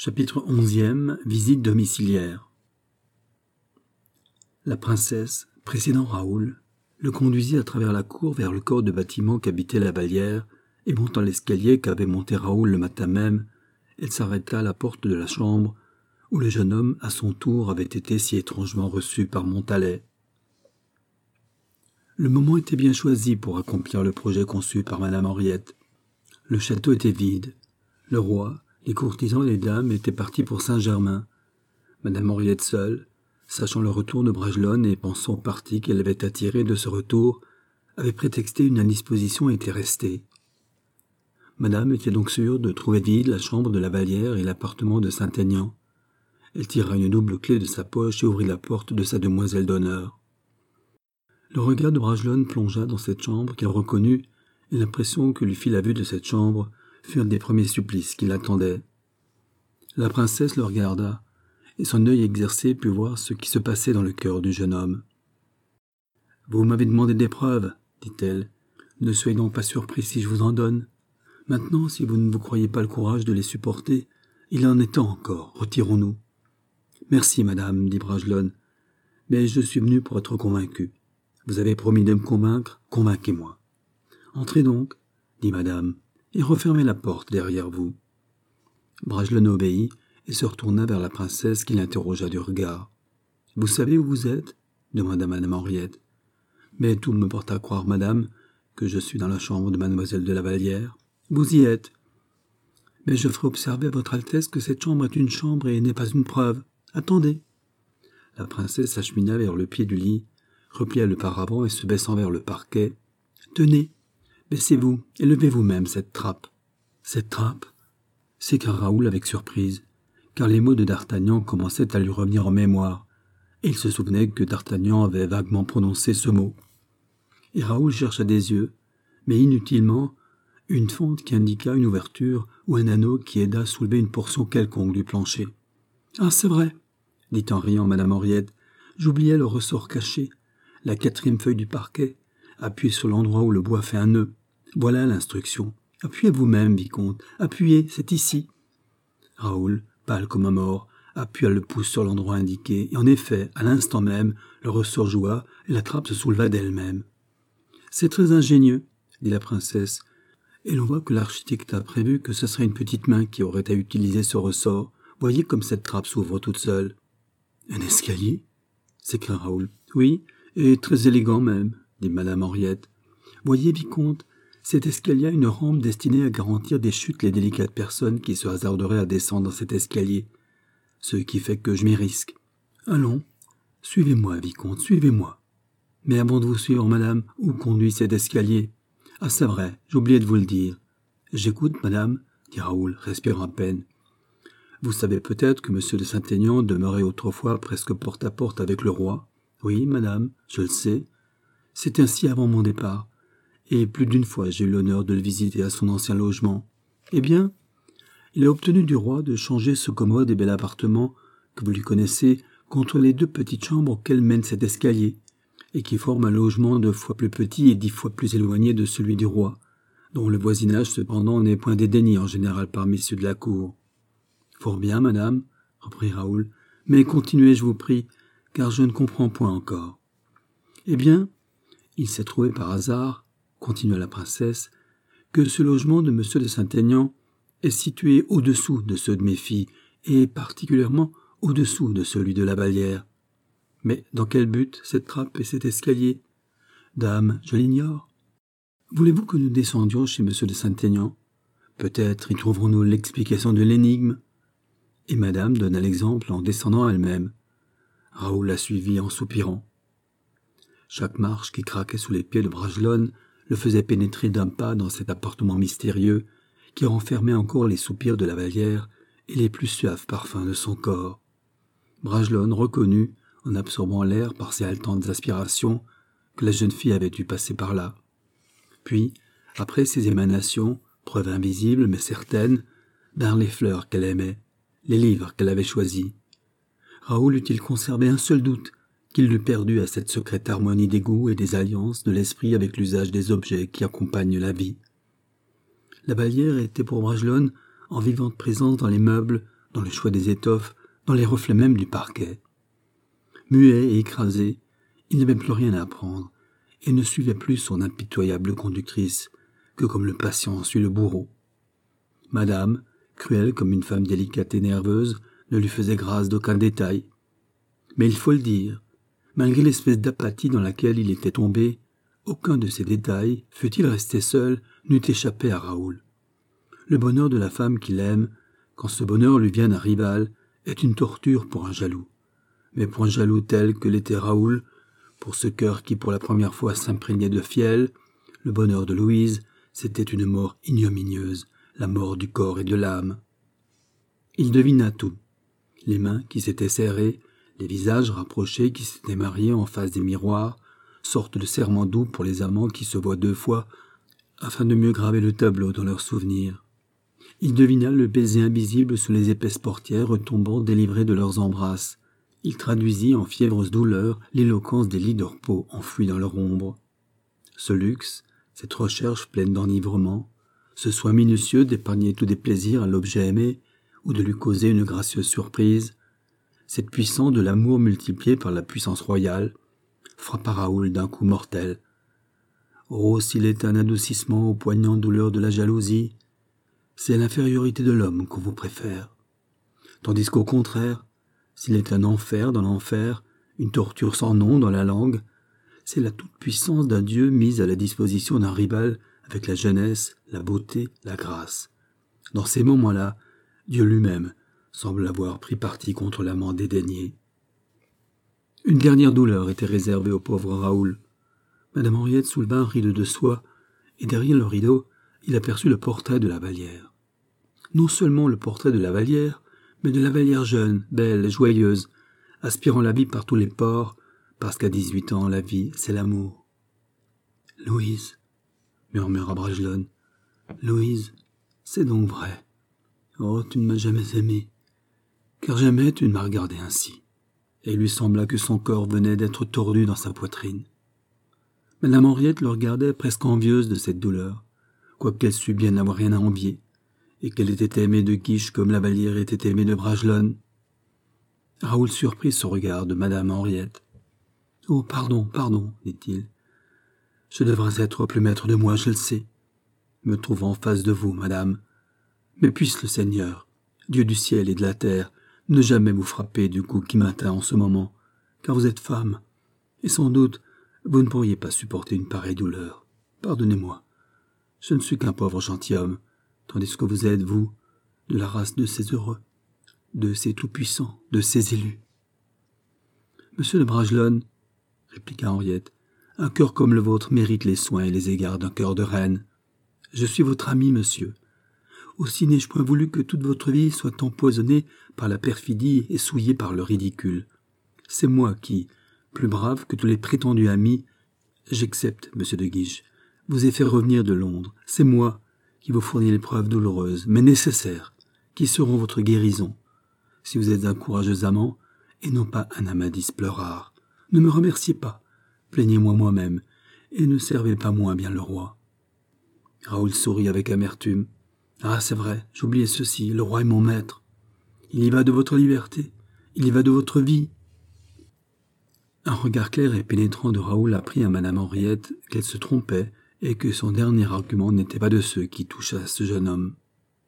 Chapitre 11e. Visite domiciliaire. La princesse, précédant Raoul, le conduisit à travers la cour vers le corps de bâtiment qu'habitait la Vallière, et montant l'escalier qu'avait monté Raoul le matin même, elle s'arrêta à la porte de la chambre où le jeune homme, à son tour, avait été si étrangement reçu par Montalais. Le moment était bien choisi pour accomplir le projet conçu par madame Henriette. Le château était vide. Le roi, les courtisans et les dames étaient partis pour Saint-Germain. Madame Henriette seule, sachant le retour de Bragelonne et pensant au parti qu'elle avait à tirer de ce retour, avait prétexté une indisposition et était restée. Madame était donc sûre de trouver vide la chambre de la Vallière et l'appartement de Saint-Aignan. Elle tira une double clé de sa poche et ouvrit la porte de sa demoiselle d'honneur. Le regard de Bragelonne plongea dans cette chambre qu'elle reconnut, et l'impression que lui fit la vue de cette chambre fut un des premiers supplices qui l'attendaient. La princesse le regarda, et son œil exercé put voir ce qui se passait dans le cœur du jeune homme. « Vous m'avez demandé des preuves, dit-elle. Ne soyez donc pas surpris si je vous en donne. Maintenant, si vous ne vous croyez pas le courage de les supporter, il en est temps encore, retirons-nous. »« Merci, madame, dit Bragelonne, mais je suis venu pour être convaincu. Vous avez promis de me convaincre, convainquez-moi. »« Entrez donc, dit madame, et refermez la porte derrière vous. » Bragelonne obéit et se retourna vers la princesse qui l'interrogea du regard. « Vous savez où vous êtes ?» demanda madame Henriette. « Mais tout me porte à croire, madame, que je suis dans la chambre de mademoiselle de la Vallière. »« Vous y êtes. »« Mais je ferai observer à votre Altesse que cette chambre est une chambre et n'est pas une preuve. Attendez. » La princesse s'achemina vers le pied du lit, replia le paravent et se baissant vers le parquet. « Tenez, baissez-vous et levez vous-même cette trappe. »« Cette trappe ?» s'écria Raoul avec surprise, car les mots de D'Artagnan commençaient à lui revenir en mémoire, et il se souvenait que D'Artagnan avait vaguement prononcé ce mot. Et Raoul chercha des yeux, mais inutilement, une fente qui indiqua une ouverture ou un anneau qui aida à soulever une portion quelconque du plancher. « Ah, c'est vrai, dit en riant madame Henriette, j'oubliais le ressort caché, la 4e feuille du parquet, appuyée sur l'endroit où le bois fait un nœud. Voilà l'instruction. Appuyez vous-même, vicomte, appuyez, c'est ici. » Raoul, pâle comme un mort, appuya le pouce sur l'endroit indiqué, et en effet, à l'instant même, le ressort joua et la trappe se souleva d'elle-même. « C'est très ingénieux, dit la princesse, et l'on voit que l'architecte a prévu que ce serait une petite main qui aurait à utiliser ce ressort. Voyez comme cette trappe s'ouvre toute seule. »« Un escalier ?» s'écria Raoul. « Oui, et très élégant même, dit madame Henriette. Voyez, vicomte, cet escalier a une rampe destinée à garantir des chutes les délicates personnes qui se hasarderaient à descendre cet escalier, ce qui fait que je m'y risque. Allons, suivez-moi, vicomte, suivez-moi. Mais avant de vous suivre, madame, où conduit cet escalier ? Ah, c'est vrai, j'oubliais de vous le dire. J'écoute, madame, dit Raoul, respirant à peine. Vous savez peut-être que monsieur de Saint-Aignan demeurait autrefois presque porte à porte avec le roi. Oui, madame, je le sais. C'est ainsi avant mon départ. Et plus d'une fois j'ai eu l'honneur de le visiter à son ancien logement. Eh bien, il a obtenu du roi de changer ce commode et bel appartement, que vous lui connaissez, contre les 2 petites chambres auxquelles mène cet escalier, et qui forment un logement 2 fois plus petit et 10 fois plus éloigné de celui du roi, dont le voisinage cependant n'est point dédaigné en général par messieurs de la cour. « Fort bien, madame, reprit Raoul, mais continuez, je vous prie, car je ne comprends point encore. »« Eh bien, il s'est trouvé par hasard, continua la princesse, que ce logement de monsieur de Saint-Aignan est situé au-dessous de ceux de mes filles, et particulièrement au-dessous de celui de la Vallière. Mais dans quel but cette trappe et cet escalier ? Dame, je l'ignore. Voulez-vous que nous descendions chez monsieur de Saint-Aignan ? Peut-être y trouverons-nous l'explication de l'énigme. » Et madame donna l'exemple en descendant elle-même. Raoul la suivit en soupirant. Chaque marche qui craquait sous les pieds de Bragelonne le faisait pénétrer d'un pas dans cet appartement mystérieux qui renfermait encore les soupirs de la Vallière et les plus suaves parfums de son corps. Bragelonne reconnut, en absorbant l'air par ses haletantes aspirations, que la jeune fille avait dû passer par là. Puis, après ces émanations, preuve invisible mais certaine, vinrent les fleurs qu'elle aimait, les livres qu'elle avait choisis. Raoul eût-il conservé un seul doute qu'il l'eût perdu à cette secrète harmonie des goûts et des alliances de l'esprit avec l'usage des objets qui accompagnent la vie. La Vallière était pour Bragelonne en vivante présence dans les meubles, dans le choix des étoffes, dans les reflets même du parquet. Muet et écrasé, il n'avait plus rien à apprendre, et ne suivait plus son impitoyable conductrice, que comme le patient suit le bourreau. Madame, cruelle comme une femme délicate et nerveuse, ne lui faisait grâce d'aucun détail. Mais il faut le dire, malgré l'espèce d'apathie dans laquelle il était tombé, aucun de ces détails, fût-il resté seul, n'eût échappé à Raoul. Le bonheur de la femme qu'il aime, quand ce bonheur lui vient d'un rival, est une torture pour un jaloux. Mais pour un jaloux tel que l'était Raoul, pour ce cœur qui pour la première fois s'imprégnait de fiel, le bonheur de Louise, c'était une mort ignominieuse, la mort du corps et de l'âme. Il devina tout. Les mains qui s'étaient serrées, les visages rapprochés qui s'étaient mariés en face des miroirs, sorte de serment doux pour les amants qui se voient 2 fois, afin de mieux graver le tableau dans leurs souvenirs. Il devina le baiser invisible sous les épaisses portières retombant délivrées de leurs embrasses. Il traduisit en fiévreuse douleur l'éloquence des lits de repos enfouis dans leur ombre. Ce luxe, cette recherche pleine d'enivrement, ce soin minutieux d'épargner tous des plaisirs à l'objet aimé ou de lui causer une gracieuse surprise, cette puissance de l'amour multipliée par la puissance royale, frappa Raoul d'un coup mortel. Oh, s'il est un adoucissement aux poignantes douleurs de la jalousie, c'est l'infériorité de l'homme qu'on vous préfère. Tandis qu'au contraire, s'il est un enfer dans l'enfer, une torture sans nom dans la langue, c'est la toute-puissance d'un Dieu mise à la disposition d'un rival avec la jeunesse, la beauté, la grâce. Dans ces moments-là, Dieu lui-même semble avoir pris parti contre l'amant dédaigné. Une dernière douleur était réservée au pauvre Raoul. Madame Henriette souleva un rideau de soie, et derrière le rideau, il aperçut le portrait de la Vallière. Non seulement le portrait de la Vallière, mais de la Vallière jeune, belle, joyeuse, aspirant la vie par tous les pores, parce qu'à 18 ans, la vie, c'est l'amour. « Louise, » murmura Bragelonne, « Louise, c'est donc vrai. Oh, tu ne m'as jamais aimé, car jamais tu ne m'as regardé ainsi. » Et il lui sembla que son corps venait d'être tordu dans sa poitrine. Madame Henriette le regardait presque envieuse de cette douleur, quoiqu'elle sût bien n'avoir rien à envier, et qu'elle était aimée de Guiche comme la Vallière était aimée de Bragelonne. Raoul surprit ce regard de Madame Henriette. « Oh, pardon, pardon, dit-il. Je devrais être plus maître de moi, je le sais. Me trouvant en face de vous, madame. Mais puisse le Seigneur, Dieu du ciel et de la terre, ne jamais vous frapper du coup qui m'atteint en ce moment, car vous êtes femme, et sans doute vous ne pourriez pas supporter une pareille douleur. Pardonnez-moi, je ne suis qu'un pauvre gentilhomme, tandis que vous êtes, vous, de la race de ces heureux, de ces tout-puissants, de ces élus. Monsieur de Bragelonne, répliqua Henriette, un cœur comme le vôtre mérite les soins et les égards d'un cœur de reine. Je suis votre ami, monsieur. Aussi n'ai-je point voulu que toute votre vie soit empoisonnée par la perfidie et souillée par le ridicule. C'est moi qui, plus brave que tous les prétendus amis, j'accepte, monsieur de Guiche, vous ai fait revenir de Londres. C'est moi qui vous fournis les preuves douloureuses, mais nécessaires, qui seront votre guérison, si vous êtes un courageux amant, et non pas un Amadis pleurard. Ne me remerciez pas, plaignez-moi moi-même, et ne servez pas moins bien le roi. » Raoul sourit avec amertume. « Ah, c'est vrai, j'oubliais ceci, le roi est mon maître. Il y va de votre liberté, il y va de votre vie. » Un regard clair et pénétrant de Raoul apprit à Madame Henriette qu'elle se trompait et que son dernier argument n'était pas de ceux qui touchaient à ce jeune homme.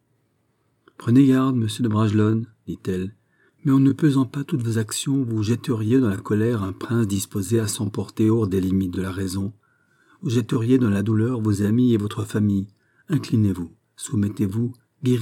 « Prenez garde, monsieur de Bragelonne, dit-elle, mais en ne pesant pas toutes vos actions, vous jetteriez dans la colère un prince disposé à s'emporter hors des limites de la raison. Vous jetteriez dans la douleur vos amis et votre famille. Inclinez-vous, soumettez-vous, guérissez-vous. »«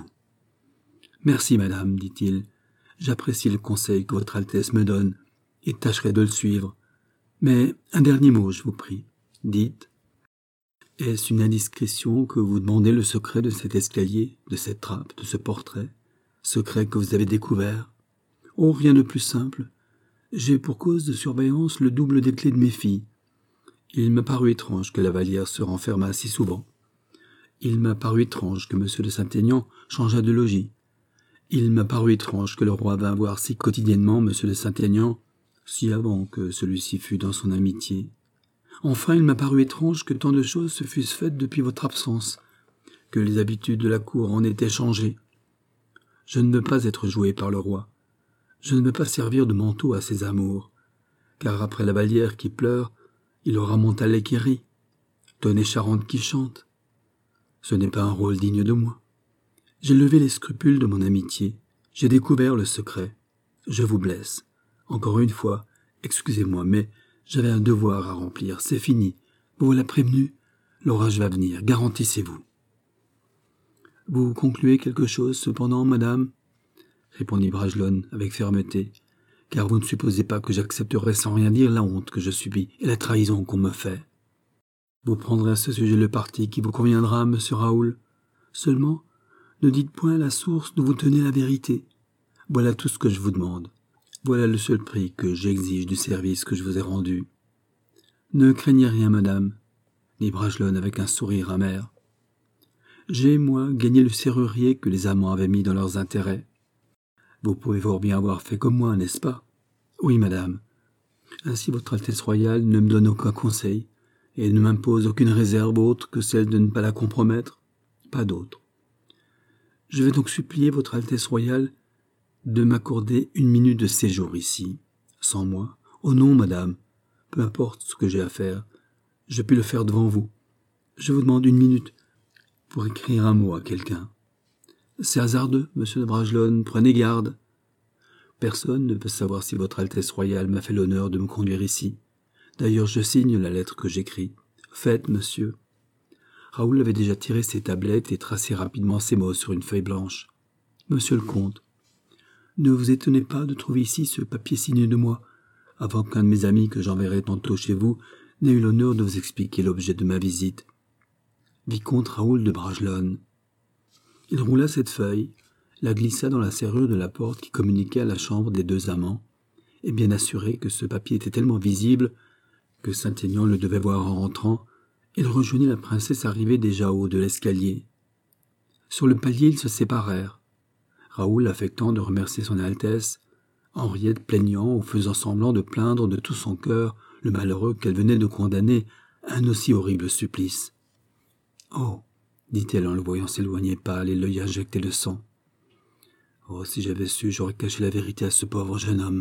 Merci, madame, dit-il. J'apprécie le conseil que votre Altesse me donne et tâcherai de le suivre. Mais un dernier mot, je vous prie. Dites, est-ce une indiscrétion que vous demandez le secret de cet escalier, de cette trappe, de ce portrait, secret que vous avez découvert? Oh, rien de plus simple. J'ai pour cause de surveillance le double des clés de mes filles. Il m'a paru étrange que la Vallière se renfermât si souvent. Il m'a paru étrange que M. de Saint-Aignan changeât de logis. Il m'a paru étrange que le roi vînt voir si quotidiennement M. de Saint-Aignan, si avant que celui-ci fût dans son amitié. Enfin, il m'a paru étrange que tant de choses se fussent faites depuis votre absence, que les habitudes de la cour en étaient changées. Je ne veux pas être joué par le roi. Je ne veux pas servir de manteau à ses amours. Car après la Vallière qui pleure, il aura Montalet qui rit, Tonnet Charente qui chante. Ce n'est pas un rôle digne de moi. J'ai levé les scrupules de mon amitié. J'ai découvert le secret. Je vous blesse. Encore une fois, excusez-moi, mais j'avais un devoir à remplir. C'est fini. Vous voilà prévenu. L'orage va venir. Garantissez-vous. Vous concluez quelque chose, cependant, madame ? Répondit Bragelonne avec fermeté, car vous ne supposez pas que j'accepterai sans rien dire la honte que je subis et la trahison qu'on me fait. Vous prendrez à ce sujet le parti qui vous conviendra, monsieur Raoul. Seulement, ne dites point à la source d'où vous tenez la vérité. Voilà tout ce que je vous demande. Voilà le seul prix que j'exige du service que je vous ai rendu. Ne craignez rien, madame, dit Bragelonne avec un sourire amer. J'ai, moi, gagné le serrurier que les amants avaient mis dans leurs intérêts. Vous pouvez fort bien avoir fait comme moi, n'est-ce pas ? Oui, madame. Ainsi votre Altesse royale ne me donne aucun conseil et ne m'impose aucune réserve autre que celle de ne pas la compromettre. Pas d'autre. Je vais donc supplier votre Altesse royale de m'accorder 1 minute de séjour ici, sans moi. Oh non, madame, peu importe ce que j'ai à faire, je puis le faire devant vous. Je vous demande 1 minute pour écrire un mot à quelqu'un. C'est hasardeux, monsieur de Bragelonne, prenez garde. Personne ne peut savoir si votre Altesse royale m'a fait l'honneur de me conduire ici. D'ailleurs, je signe la lettre que j'écris. Faites, monsieur. Raoul avait déjà tiré ses tablettes et tracé rapidement ces mots sur une feuille blanche. Monsieur le comte, ne vous étonnez pas de trouver ici ce papier signé de moi, avant qu'un de mes amis que j'enverrai tantôt chez vous n'ait eu l'honneur de vous expliquer l'objet de ma visite. Vicomte Raoul de Bragelonne. Il roula cette feuille, la glissa dans la serrure de la porte qui communiquait à la chambre des 2 amants, et bien assuré que ce papier était tellement visible que Saint-Aignan le devait voir en rentrant, il rejoignit la princesse arrivée déjà au haut de l'escalier. Sur le palier, ils se séparèrent. Raoul affectant de remercier son Altesse, Henriette plaignant ou faisant semblant de plaindre de tout son cœur le malheureux qu'elle venait de condamner à un aussi horrible supplice. « Oh !» dit-elle en le voyant s'éloigner pâle et l'œil injecté de sang. « Oh, si j'avais su, j'aurais caché la vérité à ce pauvre jeune homme. »